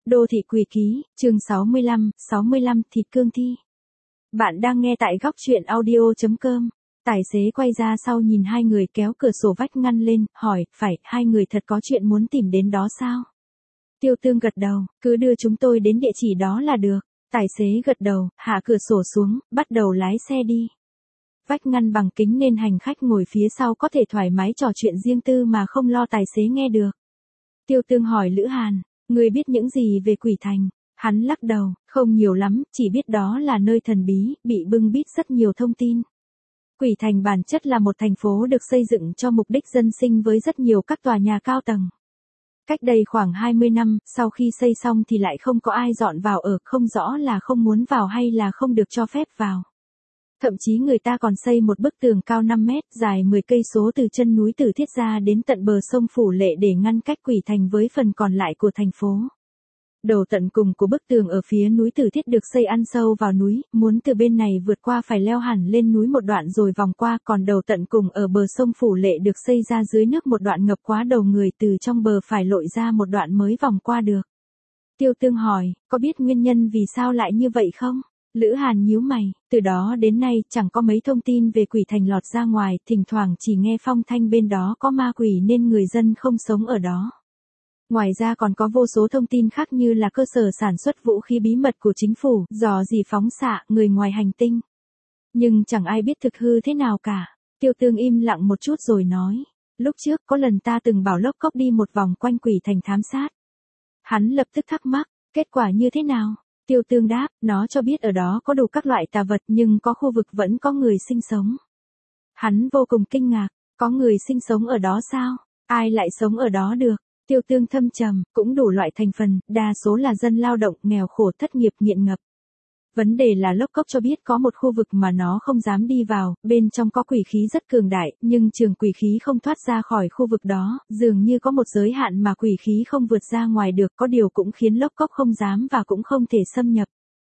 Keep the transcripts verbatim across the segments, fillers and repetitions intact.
Đô thị quỷ ký, chương sáu mươi lăm, sáu mươi lăm thịt cương thi. Bạn đang nghe tại góc truyện audio chấm com. Tài xế quay ra sau nhìn hai người kéo cửa sổ vách ngăn lên, hỏi, phải, hai người thật có chuyện muốn tìm đến đó sao? Tiêu Tương gật đầu, cứ đưa chúng tôi đến địa chỉ đó là được. Tài xế gật đầu, hạ cửa sổ xuống, bắt đầu lái xe đi. Vách ngăn bằng kính nên hành khách ngồi phía sau có thể thoải mái trò chuyện riêng tư mà không lo tài xế nghe được. Tiêu Tương hỏi Lữ Hàn, ngươi biết những gì về Quỷ Thành? Hắn lắc đầu, không nhiều lắm, chỉ biết đó là nơi thần bí, bị bưng bít rất nhiều thông tin. Quỷ Thành bản chất là một thành phố được xây dựng cho mục đích dân sinh với rất nhiều các tòa nhà cao tầng. Cách đây khoảng hai mươi năm, sau khi xây xong thì lại không có ai dọn vào ở, không rõ là không muốn vào hay là không được cho phép vào. Thậm chí người ta còn xây một bức tường cao năm mét, dài mười cây số từ chân núi Tử Thiết ra đến tận bờ sông Phủ Lệ để ngăn cách Quỷ Thành với phần còn lại của thành phố. Đầu tận cùng của bức tường ở phía núi Tử Thiết được xây ăn sâu vào núi, muốn từ bên này vượt qua phải leo hẳn lên núi một đoạn rồi vòng qua, còn đầu tận cùng ở bờ sông Phủ Lệ được xây ra dưới nước một đoạn ngập quá đầu người, từ trong bờ phải lội ra một đoạn mới vòng qua được. Tiêu Tương hỏi, có biết nguyên nhân vì sao lại như vậy không? Lữ Hàn nhíu mày, từ đó đến nay chẳng có mấy thông tin về Quỷ Thành lọt ra ngoài, thỉnh thoảng chỉ nghe phong thanh bên đó có ma quỷ nên người dân không sống ở đó. Ngoài ra còn có vô số thông tin khác như là cơ sở sản xuất vũ khí bí mật của chính phủ, dò dỉ phóng xạ, người ngoài hành tinh. Nhưng chẳng ai biết thực hư thế nào cả. Tiêu Tương im lặng một chút rồi nói, lúc trước có lần ta từng bảo Lốc Cốc đi một vòng quanh Quỷ Thành thám sát. Hắn lập tức thắc mắc, kết quả như thế nào? Tiêu Tương đáp, nó cho biết ở đó có đủ các loại tà vật nhưng có khu vực vẫn có người sinh sống. Hắn vô cùng kinh ngạc, có người sinh sống ở đó sao? Ai lại sống ở đó được? Tiêu Tương thâm trầm, cũng đủ loại thành phần, đa số là dân lao động, nghèo khổ, thất nghiệp, nghiện ngập. Vấn đề là Lốc Cốc cho biết có một khu vực mà nó không dám đi vào, bên trong có quỷ khí rất cường đại, nhưng trường quỷ khí không thoát ra khỏi khu vực đó, dường như có một giới hạn mà quỷ khí không vượt ra ngoài được, có điều cũng khiến Lốc Cốc không dám và cũng không thể xâm nhập.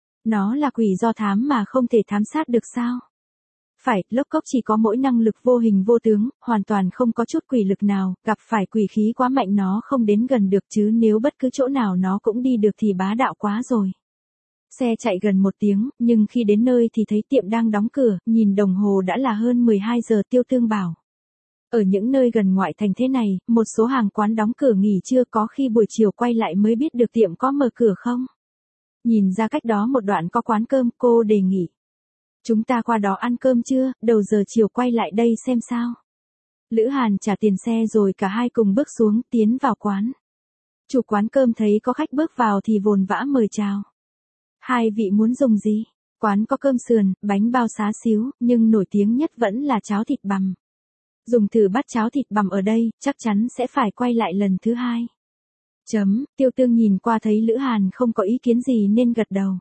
Nó là quỷ do thám mà không thể thám sát được sao? Phải, Lốc Cốc chỉ có mỗi năng lực vô hình vô tướng, hoàn toàn không có chút quỷ lực nào, gặp phải quỷ khí quá mạnh nó không đến gần được, chứ nếu bất cứ chỗ nào nó cũng đi được thì bá đạo quá rồi. Xe chạy gần một tiếng, nhưng khi đến nơi thì thấy tiệm đang đóng cửa, nhìn đồng hồ đã là hơn mười hai giờ. Tiêu Tương bảo. Ở những nơi gần ngoại thành thế này, một số hàng quán đóng cửa nghỉ trưa, có khi buổi chiều quay lại mới biết được tiệm có mở cửa không. Nhìn ra cách đó một đoạn có quán cơm, cô đề nghị. Chúng ta qua đó ăn cơm chưa, đầu giờ chiều quay lại đây xem sao. Lữ Hàn trả tiền xe rồi cả hai cùng bước xuống, tiến vào quán. Chủ quán cơm thấy có khách bước vào thì vồn vã mời chào. Hai vị muốn dùng gì? Quán có cơm sườn, bánh bao xá xíu, nhưng nổi tiếng nhất vẫn là cháo thịt bằm. Dùng thử bát cháo thịt bằm ở đây, chắc chắn sẽ phải quay lại lần thứ hai. Chấm, Tiêu Tương nhìn qua thấy Lữ Hàn không có ý kiến gì nên gật đầu.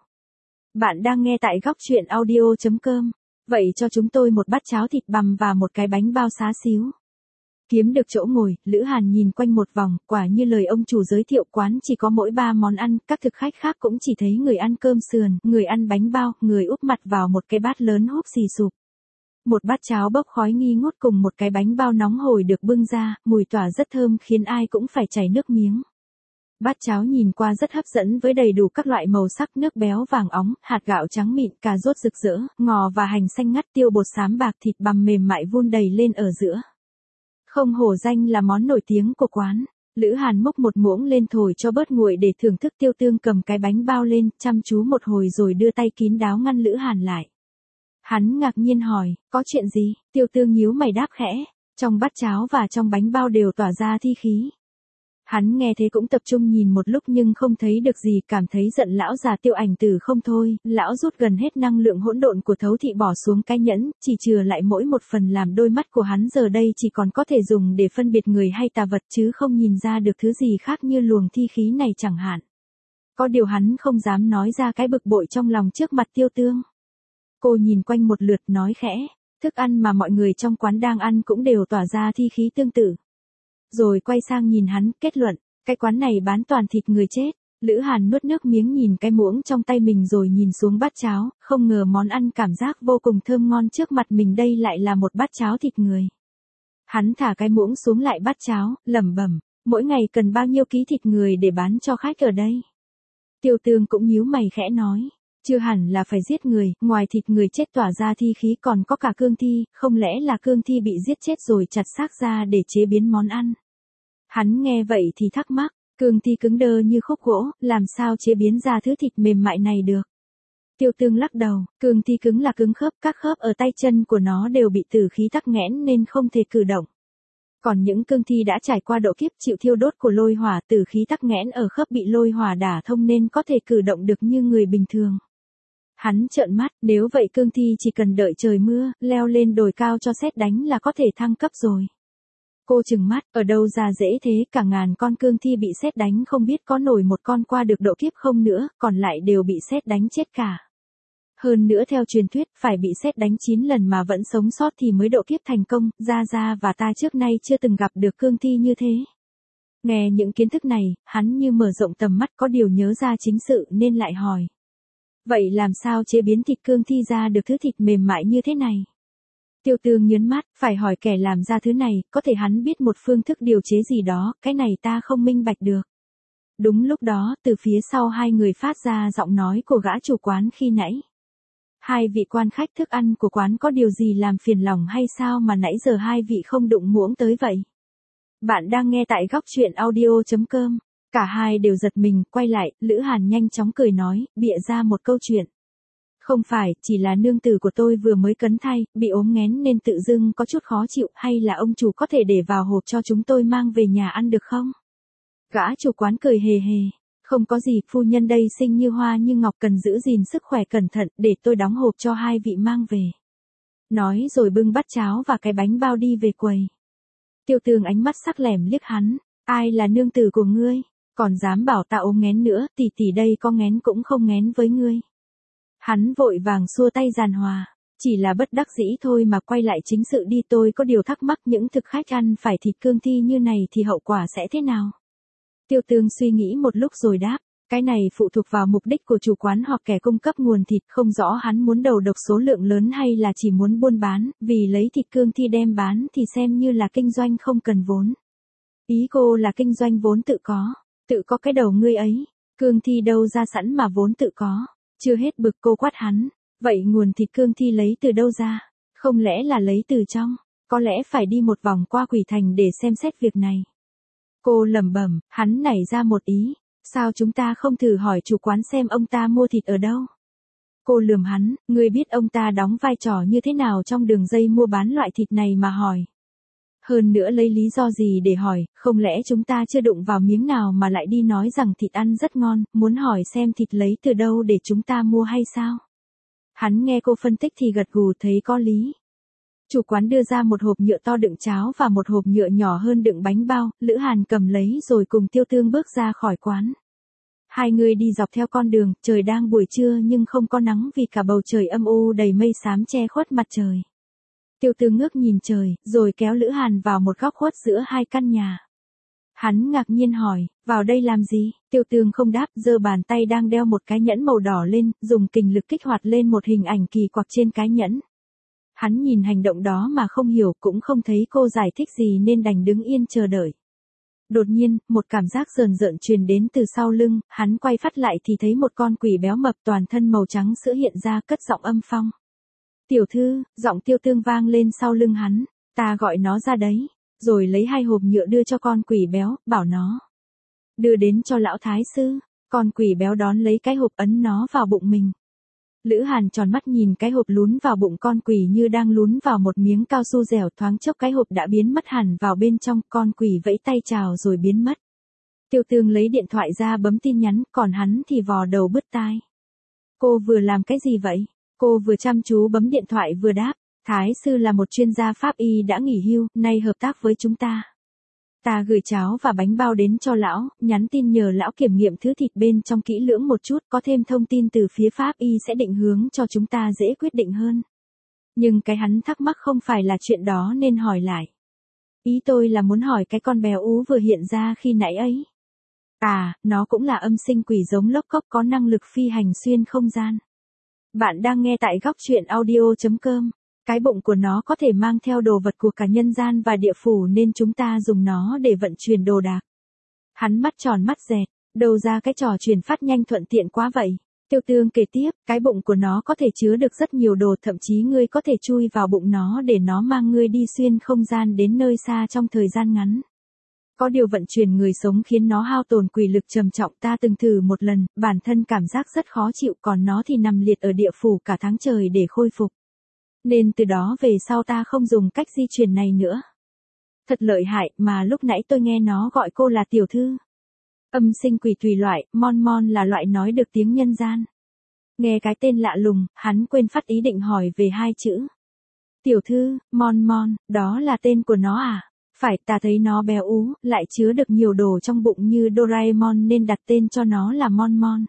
Bạn đang nghe tại góc truyện audio chấm com. Vậy cho chúng tôi một bát cháo thịt bằm và một cái bánh bao xá xíu. Kiếm được chỗ ngồi, Lữ Hàn nhìn quanh một vòng, quả như lời ông chủ giới thiệu, quán chỉ có mỗi ba món ăn, các thực khách khác cũng chỉ thấy người ăn cơm sườn, người ăn bánh bao, người úp mặt vào một cái bát lớn húp xì sụp. Một bát cháo bốc khói nghi ngút cùng một cái bánh bao nóng hổi được bưng ra, mùi tỏa rất thơm khiến ai cũng phải chảy nước miếng. Bát cháo nhìn qua rất hấp dẫn với đầy đủ các loại màu sắc, nước béo vàng óng, hạt gạo trắng mịn, cà rốt rực rỡ, ngò và hành xanh ngắt, tiêu bột xám bạc, thịt bằm mềm mại vun đầy lên ở giữa. Không hổ danh là món nổi tiếng của quán. Lữ Hàn múc một muỗng lên thổi cho bớt nguội để thưởng thức. Tiêu Tương cầm cái bánh bao lên, chăm chú một hồi rồi đưa tay kín đáo ngăn Lữ Hàn lại. Hắn ngạc nhiên hỏi, có chuyện gì? Tiêu Tương nhíu mày đáp khẽ, trong bát cháo và trong bánh bao đều tỏa ra thi khí. Hắn nghe thế cũng tập trung nhìn một lúc nhưng không thấy được gì, cảm thấy giận lão già Tiêu Ảnh Tử không thôi, lão rút gần hết năng lượng hỗn độn của thấu thị bỏ xuống cái nhẫn, chỉ chừa lại mỗi một phần làm đôi mắt của hắn giờ đây chỉ còn có thể dùng để phân biệt người hay tà vật chứ không nhìn ra được thứ gì khác như luồng thi khí này chẳng hạn. Có điều hắn không dám nói ra cái bực bội trong lòng trước mặt Tiêu Tương. Cô nhìn quanh một lượt nói khẽ, thức ăn mà mọi người trong quán đang ăn cũng đều tỏa ra thi khí tương tự. Rồi quay sang nhìn hắn, kết luận, cái quán này bán toàn thịt người chết. Lữ Hàn nuốt nước miếng nhìn cái muỗng trong tay mình rồi nhìn xuống bát cháo, không ngờ món ăn cảm giác vô cùng thơm ngon trước mặt mình đây lại là một bát cháo thịt người. Hắn thả cái muỗng xuống lại bát cháo, lẩm bẩm, mỗi ngày cần bao nhiêu ký thịt người để bán cho khách ở đây. Tiêu Tương cũng nhíu mày khẽ nói. Chưa hẳn là phải giết người, ngoài thịt người chết tỏa ra thi khí còn có cả cương thi, không lẽ là cương thi bị giết chết rồi chặt xác ra để chế biến món ăn. Hắn nghe vậy thì thắc mắc, cương thi cứng đơ như khúc gỗ, làm sao chế biến ra thứ thịt mềm mại này được. Tiêu Tương lắc đầu, cương thi cứng là cứng khớp, các khớp ở tay chân của nó đều bị tử khí tắc nghẽn nên không thể cử động. Còn những cương thi đã trải qua độ kiếp chịu thiêu đốt của lôi hỏa, tử khí tắc nghẽn ở khớp bị lôi hỏa đả thông nên có thể cử động được như người bình thường. Hắn trợn mắt, nếu vậy cương thi chỉ cần đợi trời mưa, leo lên đồi cao cho sét đánh là có thể thăng cấp rồi. Cô trừng mắt, ở đâu ra dễ thế, cả ngàn con cương thi bị sét đánh không biết có nổi một con qua được độ kiếp không nữa, còn lại đều bị sét đánh chết cả. Hơn nữa theo truyền thuyết, phải bị sét đánh chín lần mà vẫn sống sót thì mới độ kiếp thành công, Gia Gia và ta trước nay chưa từng gặp được cương thi như thế. Nghe những kiến thức này, hắn như mở rộng tầm mắt, có điều nhớ ra chính sự nên lại hỏi. Vậy làm sao chế biến thịt cương thi ra được thứ thịt mềm mại như thế này? Tiêu Tương nhớn mắt, phải hỏi kẻ làm ra thứ này, có thể hắn biết một phương thức điều chế gì đó, cái này ta không minh bạch được. Đúng lúc đó, từ phía sau hai người phát ra giọng nói của gã chủ quán khi nãy. Hai vị quan khách, thức ăn của quán có điều gì làm phiền lòng hay sao mà nãy giờ hai vị không đụng muỗng tới vậy? Bạn đang nghe tại góc truyện audio chấm com. Cả hai đều giật mình, quay lại, Lữ Hàn nhanh chóng cười nói, bịa ra một câu chuyện. Không phải, chỉ là nương tử của tôi vừa mới cấn thai, bị ốm nghén nên tự dưng có chút khó chịu, hay là ông chủ có thể để vào hộp cho chúng tôi mang về nhà ăn được không? Gã chủ quán cười hề hề. Không có gì, phu nhân đây xinh như hoa như ngọc, cần giữ gìn sức khỏe cẩn thận, để tôi đóng hộp cho hai vị mang về. Nói rồi bưng bát cháo và cái bánh bao đi về quầy. Tiêu Tương ánh mắt sắc lẻm liếc hắn, ai là nương tử của ngươi, còn dám bảo ta ốm nghén nữa, tỷ tỷ đây có nghén cũng không nghén với ngươi. Hắn vội vàng xua tay giàn hòa, chỉ là bất đắc dĩ thôi mà, quay lại chính sự đi, tôi có điều thắc mắc, những thực khách ăn phải thịt cương thi như này thì hậu quả sẽ thế nào? Tiêu Tương suy nghĩ một lúc rồi đáp, cái này phụ thuộc vào mục đích của chủ quán hoặc kẻ cung cấp nguồn thịt, không rõ hắn muốn đầu độc số lượng lớn hay là chỉ muốn buôn bán, vì lấy thịt cương thi đem bán thì xem như là kinh doanh không cần vốn. Ý cô là kinh doanh vốn tự có, tự có cái đầu ngươi ấy, cương thi đâu ra sẵn mà vốn tự có. Chưa hết bực cô quát hắn, vậy nguồn thịt cương thi lấy từ đâu ra, không lẽ là lấy từ trong, có lẽ phải đi một vòng qua Quỷ Thành để xem xét việc này. Cô lẩm bẩm, hắn nảy ra một ý, sao chúng ta không thử hỏi chủ quán xem ông ta mua thịt ở đâu? Cô lườm hắn, ngươi biết ông ta đóng vai trò như thế nào trong đường dây mua bán loại thịt này mà hỏi. Hơn nữa lấy lý do gì để hỏi, không lẽ chúng ta chưa đụng vào miếng nào mà lại đi nói rằng thịt ăn rất ngon, muốn hỏi xem thịt lấy từ đâu để chúng ta mua hay sao? Hắn nghe cô phân tích thì gật gù thấy có lý. Chủ quán đưa ra một hộp nhựa to đựng cháo và một hộp nhựa nhỏ hơn đựng bánh bao, Lữ Hàn cầm lấy rồi cùng Tiêu Tương bước ra khỏi quán. Hai người đi dọc theo con đường, trời đang buổi trưa nhưng không có nắng vì cả bầu trời âm u đầy mây xám che khuất mặt trời. Tiêu Tương ngước nhìn trời, rồi kéo Lữ Hàn vào một góc khuất giữa hai căn nhà. Hắn ngạc nhiên hỏi, vào đây làm gì? Tiêu Tương không đáp, giơ bàn tay đang đeo một cái nhẫn màu đỏ lên, dùng kình lực kích hoạt lên một hình ảnh kỳ quặc trên cái nhẫn. Hắn nhìn hành động đó mà không hiểu, cũng không thấy cô giải thích gì nên đành đứng yên chờ đợi. Đột nhiên, một cảm giác rờn rợn truyền đến từ sau lưng, hắn quay phát lại thì thấy một con quỷ béo mập toàn thân màu trắng sữa hiện ra, cất giọng âm phong. Tiểu thư, giọng Tiêu Tương vang lên sau lưng hắn, ta gọi nó ra đấy, rồi lấy hai hộp nhựa đưa cho con quỷ béo, bảo nó đưa đến cho lão thái sư. Con quỷ béo đón lấy cái hộp ấn nó vào bụng mình. Lữ Hàn tròn mắt nhìn cái hộp lún vào bụng con quỷ như đang lún vào một miếng cao su dẻo, thoáng chốc cái hộp đã biến mất hẳn vào bên trong, con quỷ vẫy tay chào rồi biến mất. Tiêu Tương lấy điện thoại ra bấm tin nhắn, còn hắn thì vò đầu bứt tai. Cô vừa làm cái gì vậy? Cô vừa chăm chú bấm điện thoại vừa đáp, Thái sư là một chuyên gia pháp y đã nghỉ hưu, nay hợp tác với chúng ta. Ta gửi cháo và bánh bao đến cho lão, nhắn tin nhờ lão kiểm nghiệm thứ thịt bên trong kỹ lưỡng một chút, có thêm thông tin từ phía pháp y sẽ định hướng cho chúng ta dễ quyết định hơn. Nhưng cái hắn thắc mắc không phải là chuyện đó nên hỏi lại. Ý tôi là muốn hỏi cái con béo ú vừa hiện ra khi nãy ấy. À, nó cũng là âm sinh quỷ giống lốc cốc có năng lực phi hành xuyên không gian. Bạn đang nghe tại góc truyện audio chấm com. Cái bụng của nó có thể mang theo đồ vật của cả nhân gian và địa phủ nên chúng ta dùng nó để vận chuyển đồ đạc. Hắn mắt tròn mắt dẹt, Đâu ra cái trò truyền phát nhanh thuận tiện quá vậy. Tiêu Tương kể tiếp, cái bụng của nó có thể chứa được rất nhiều đồ, thậm chí ngươi có thể chui vào bụng nó để nó mang ngươi đi xuyên không gian đến nơi xa trong thời gian ngắn. Có điều vận chuyển người sống khiến nó hao tổn quỷ lực trầm trọng, ta từng thử một lần, bản thân cảm giác rất khó chịu, còn nó thì nằm liệt ở địa phủ cả tháng trời để khôi phục. Nên từ đó về sau ta không dùng cách di chuyển này nữa. Thật lợi hại, mà lúc nãy tôi nghe nó gọi cô là tiểu thư. Âm sinh quỷ tùy loại, mon mon là loại nói được tiếng nhân gian. Nghe cái tên lạ lùng, hắn quên phát ý định hỏi về hai chữ. Tiểu thư, mon mon, đó là tên của nó à? Phải, ta thấy nó béo ú, lại chứa được nhiều đồ trong bụng như Doraemon nên đặt tên cho nó là mon mon.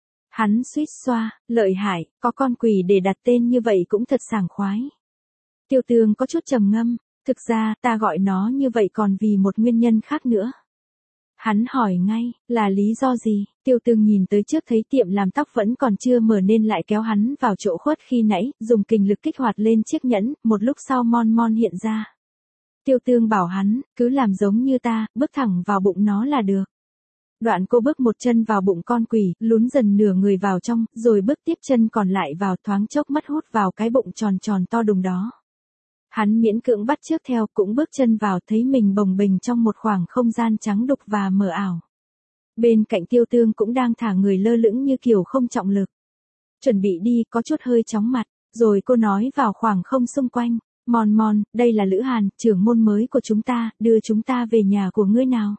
Hắn suýt xoa, lợi hại, có con quỷ để đặt tên như vậy cũng thật sảng khoái. Tiêu Tương có chút trầm ngâm, thực ra ta gọi nó như vậy còn vì một nguyên nhân khác nữa. Hắn hỏi ngay, là lý do gì? Tiêu Tương nhìn tới trước thấy tiệm làm tóc vẫn còn chưa mở nên lại kéo hắn vào chỗ khuất khi nãy, dùng kình lực kích hoạt lên chiếc nhẫn, một lúc sau mon mon hiện ra. Tiêu Tương bảo hắn, cứ làm giống như ta, bước thẳng vào bụng nó là được. Đoạn cô bước một chân vào bụng con quỷ, lún dần nửa người vào trong, rồi bước tiếp chân còn lại vào, thoáng chốc mất hút vào cái bụng tròn tròn to đùng đó. Hắn miễn cưỡng bắt chước theo, cũng bước chân vào, thấy mình bồng bềnh trong một khoảng không gian trắng đục và mờ ảo. Bên cạnh Tiêu Tương cũng đang thả người lơ lửng như kiểu không trọng lực. Chuẩn bị đi, có chút hơi chóng mặt, rồi cô nói vào khoảng không xung quanh, mon mon, đây là Lữ Hàn, trưởng môn mới của chúng ta, đưa chúng ta về nhà của ngươi nào.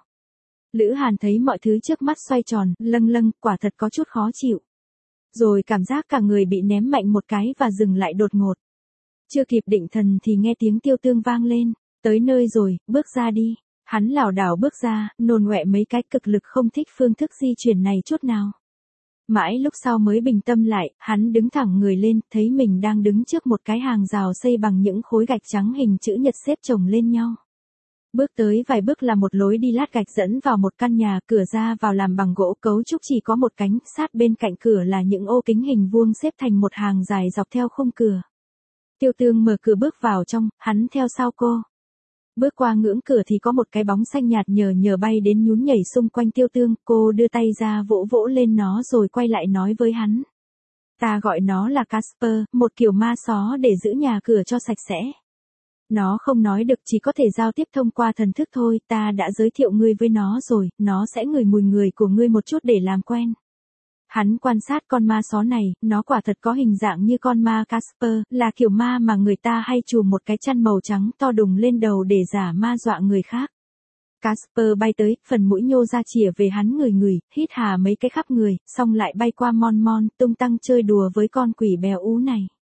Lữ Hàn thấy mọi thứ trước mắt xoay tròn, lâng lâng, quả thật có chút khó chịu. Rồi cảm giác cả người bị ném mạnh một cái và dừng lại đột ngột. Chưa kịp định thần thì nghe tiếng Tiêu Tương vang lên, tới nơi rồi, bước ra đi. Hắn lảo đảo bước ra, nôn ọe mấy cái, cực lực không thích phương thức di chuyển này chút nào. Mãi lúc sau mới bình tâm lại, hắn đứng thẳng người lên, thấy mình đang đứng trước một cái hàng rào xây bằng những khối gạch trắng hình chữ nhật xếp chồng lên nhau. Bước tới vài bước là một lối đi lát gạch dẫn vào một căn nhà, cửa ra vào làm bằng gỗ, cấu trúc chỉ có một cánh, sát bên cạnh cửa là những ô kính hình vuông xếp thành một hàng dài dọc theo khung cửa. Tiêu Tương mở cửa bước vào trong, hắn theo sau cô. Bước qua ngưỡng cửa thì có một cái bóng xanh nhạt nhờ nhờ bay đến nhún nhảy xung quanh Tiêu Tương, cô đưa tay ra vỗ vỗ lên nó rồi quay lại nói với hắn. Ta gọi nó là Casper, một kiểu ma só để giữ nhà cửa cho sạch sẽ. Nó không nói được, chỉ có thể giao tiếp thông qua thần thức thôi, ta đã giới thiệu ngươi với nó rồi, nó sẽ ngửi mùi người của ngươi một chút để làm quen. Hắn quan sát con ma só này, nó quả thật có hình dạng như con ma Casper, là kiểu ma mà người ta hay chùm một cái chăn màu trắng to đùng lên đầu để giả ma dọa người khác. Casper bay tới, phần mũi nhô ra chìa về hắn ngửi ngửi, hít hà mấy cái khắp người, xong lại bay qua mon mon, tung tăng chơi đùa với con quỷ béo ú này.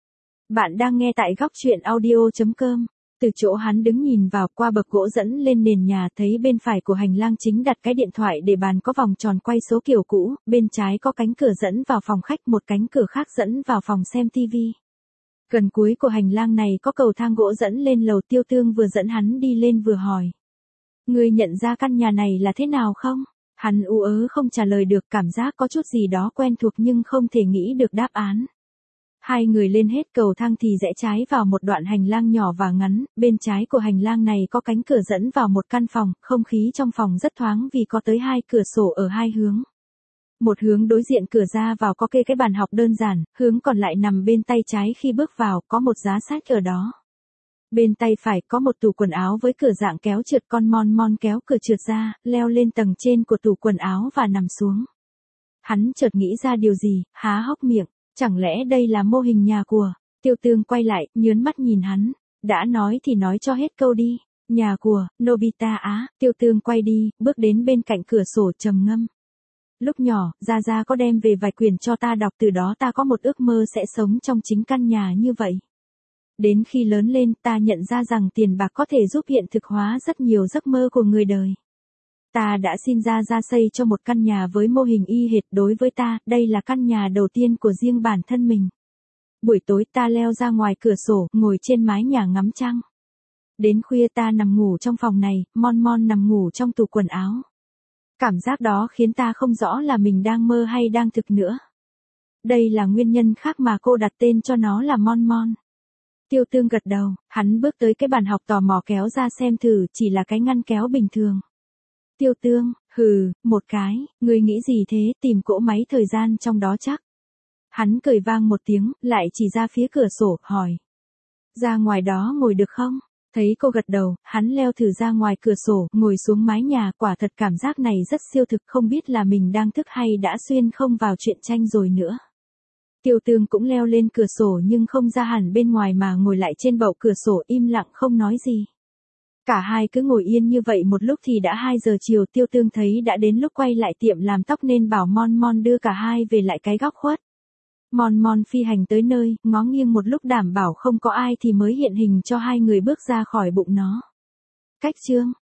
Bạn đang nghe tại góc truyện audio chấm com. Từ chỗ hắn đứng nhìn vào, qua bậc gỗ dẫn lên nền nhà, thấy bên phải của hành lang chính đặt cái điện thoại để bàn có vòng tròn quay số kiểu cũ, bên trái có cánh cửa dẫn vào phòng khách, một cánh cửa khác dẫn vào phòng xem tivi. Gần cuối của hành lang này có cầu thang gỗ dẫn lên lầu. Tiêu Tương vừa dẫn hắn đi lên vừa hỏi. Ngươi nhận ra căn nhà này là thế nào không? Hắn ú ớ không trả lời được, cảm giác có chút gì đó quen thuộc nhưng không thể nghĩ được đáp án. Hai người lên hết cầu thang thì rẽ trái vào một đoạn hành lang nhỏ và ngắn, bên trái của hành lang này có cánh cửa dẫn vào một căn phòng, không khí trong phòng rất thoáng vì có tới hai cửa sổ ở hai hướng. Một hướng đối diện cửa ra vào có kê cái bàn học đơn giản, hướng còn lại nằm bên tay trái, khi bước vào có một giá sách ở đó. Bên tay phải có một tủ quần áo với cửa dạng kéo trượt, con mon mon kéo cửa trượt ra, leo lên tầng trên của tủ quần áo và nằm xuống. Hắn chợt nghĩ ra điều gì, há hốc miệng. Chẳng lẽ đây là mô hình nhà của? Tiêu Tương quay lại, nhớn mắt nhìn hắn. Đã nói thì nói cho hết câu đi. Nhà của, Nobita á. Tiêu Tương quay đi, bước đến bên cạnh cửa sổ trầm ngâm. Lúc nhỏ, Gia Gia có đem về vài quyển cho ta đọc, từ đó ta có một ước mơ sẽ sống trong chính căn nhà như vậy. Đến khi lớn lên, ta nhận ra rằng tiền bạc có thể giúp hiện thực hóa rất nhiều giấc mơ của người đời. Ta đã xin Gia Gia xây cho một căn nhà với mô hình y hệt. Đối với ta, đây là căn nhà đầu tiên của riêng bản thân mình. Buổi tối ta leo ra ngoài cửa sổ, ngồi trên mái nhà ngắm trăng. Đến khuya ta nằm ngủ trong phòng này, mon mon nằm ngủ trong tủ quần áo. Cảm giác đó khiến ta không rõ là mình đang mơ hay đang thực nữa. Đây là nguyên nhân khác mà cô đặt tên cho nó là mon mon. Tiêu Tương gật đầu, hắn bước tới cái bàn học tò mò kéo ra xem thử, chỉ là cái ngăn kéo bình thường. Tiêu Tương, Hừ, một cái, ngươi nghĩ gì thế, tìm cỗ máy thời gian trong đó chắc. Hắn cười vang một tiếng, lại chỉ ra phía cửa sổ, hỏi. Ra ngoài đó ngồi được không? Thấy cô gật đầu, hắn leo thử ra ngoài cửa sổ, ngồi xuống mái nhà, quả thật cảm giác này rất siêu thực, không biết là mình đang thức hay đã xuyên không vào truyện tranh rồi nữa. Tiêu Tương cũng leo lên cửa sổ nhưng không ra hẳn bên ngoài mà ngồi lại trên bậu cửa sổ im lặng không nói gì. Cả hai cứ ngồi yên như vậy một lúc thì đã hai giờ chiều. Tiêu Tương thấy đã đến lúc quay lại tiệm làm tóc nên bảo Mon Mon đưa cả hai về lại cái góc khuất. Mon Mon phi hành tới nơi, ngó nghiêng một lúc đảm bảo không có ai thì mới hiện hình cho hai người bước ra khỏi bụng nó. Cách chương